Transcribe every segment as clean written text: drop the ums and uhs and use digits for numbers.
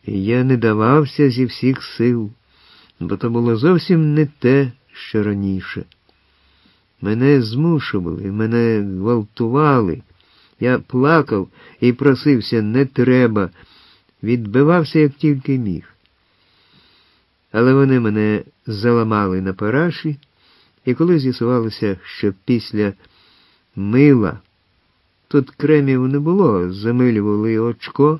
І я не давався зі всіх сил, бо то було зовсім не те, що раніше. Мене змушували, мене гвалтували. Я плакав і просився «не треба», відбивався, як тільки міг. Але вони мене заламали на параші, і коли з'ясувалося, що після мила, тут кремів не було, замилювали очко,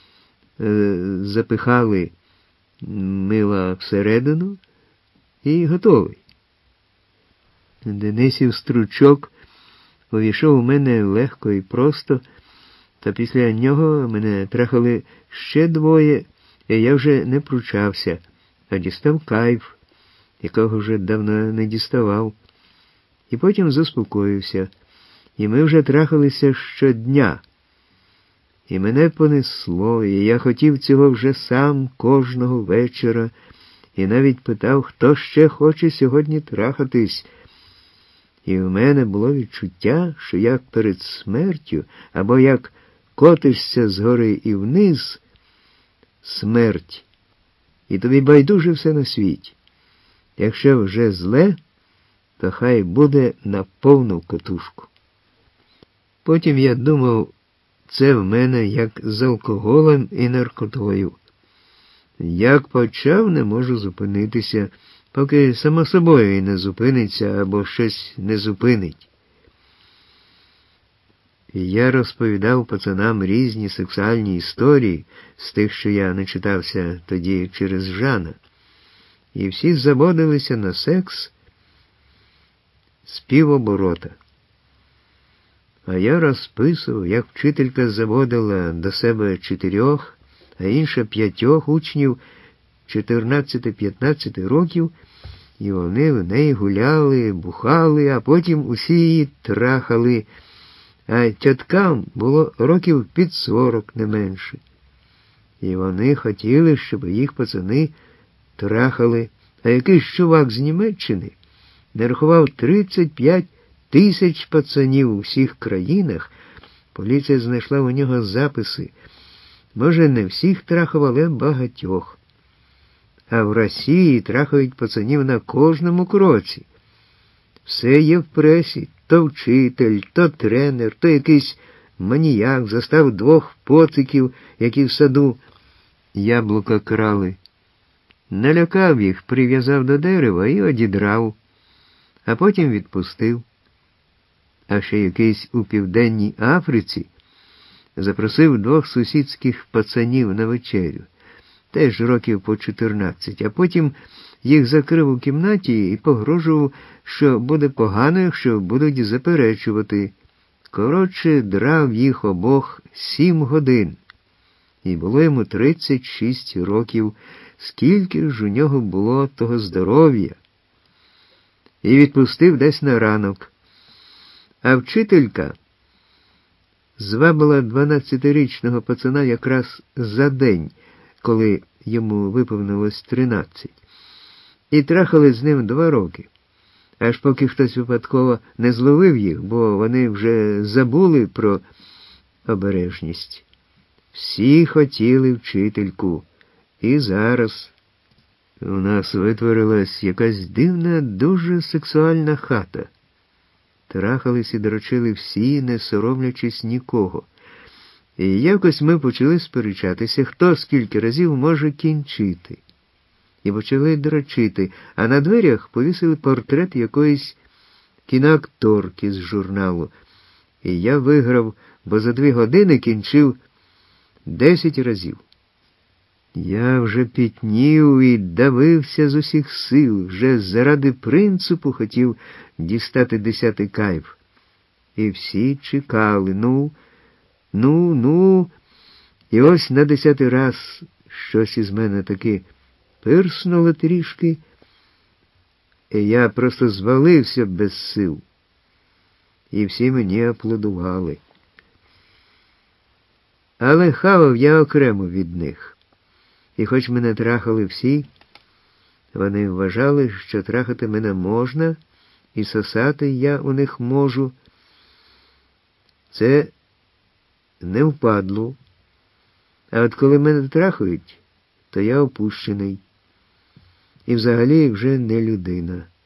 запихали мила всередину і готовий. Денисів стручок увійшов у мене легко і просто, та після нього мене трахали ще двоє, і я вже не пручався, а дістав кайф, якого вже давно не діставав. І потім заспокоївся, і ми вже трахалися щодня. І мене понесло, і я хотів цього вже сам кожного вечора, і навіть питав, хто ще хоче сьогодні трахатись. І в мене було відчуття, що як перед смертю, або як котишся згори і вниз, смерть, і тобі байдуже все на світі. Якщо вже зле, то хай буде на повну катушку. Потім я думав, це в мене як з алкоголем і наркотою. Як почав, не можу зупинитися, поки само собою і не зупиниться або щось не зупинить. І я розповідав пацанам різні сексуальні історії з тих, що я не читався тоді через Жана. І всі заводилися на секс з півоборота. А я розписував, як вчителька заводила до себе 4, а інша 5 учнів 14-15 років, і вони в неї гуляли, бухали, а потім усі її трахали, а тяткам було років під 40, не менше. І вони хотіли, щоб їх пацани трахали, а якийсь чувак з Німеччини нарахував 35 тисяч пацанів у всіх країнах. Поліція знайшла у нього записи. Може, не всіх трахав, але багатьох. А в Росії трахають пацанів на кожному кроці. Все є в пресі. То вчитель, то тренер, то якийсь маніяк застав 2 поциків, які в саду яблука крали. Налякав їх, прив'язав до дерева і одідрав, а потім відпустив. А ще якийсь у Південній Африці запросив 2 сусідських пацанів на вечерю, теж років по 14, а потім їх закрив у кімнаті і погрожував, що буде погано, якщо будуть заперечувати. Коротше, драв їх обох 7 годин. І було йому 36 років, скільки ж у нього було того здоров'я. І відпустив десь на ранок. А вчителька звабила 12-річного пацана якраз за день, коли йому виповнилось 13. І трахали з ним 2 роки. Аж поки хтось випадково не зловив їх, бо вони вже забули про обережність. Всі хотіли вчительку. І зараз у нас витворилась якась дивна, дуже сексуальна хата. Трахались і дрочили всі, не соромлячись нікого. І якось ми почали сперечатися, хто скільки разів може кінчити. І почали дрочити, а на дверях повісили портрет якоїсь кіноакторки з журналу. І я виграв, бо за 2 години кінчив 10 разів. Я вже пітнів і давився з усіх сил, вже заради принципу хотів дістати 10-й кайф. І всі чекали, ну, і ось на 10-й раз щось із мене таки пирснуло трішки, і я просто звалився без сил. І всі мені аплодували. Але хавав я окремо від них. І хоч мене трахали всі, вони вважали, що трахати мене можна, і сосати я у них можу. Це не впадло. А от коли мене трахають, то я опущений. І взагалі вже не людина.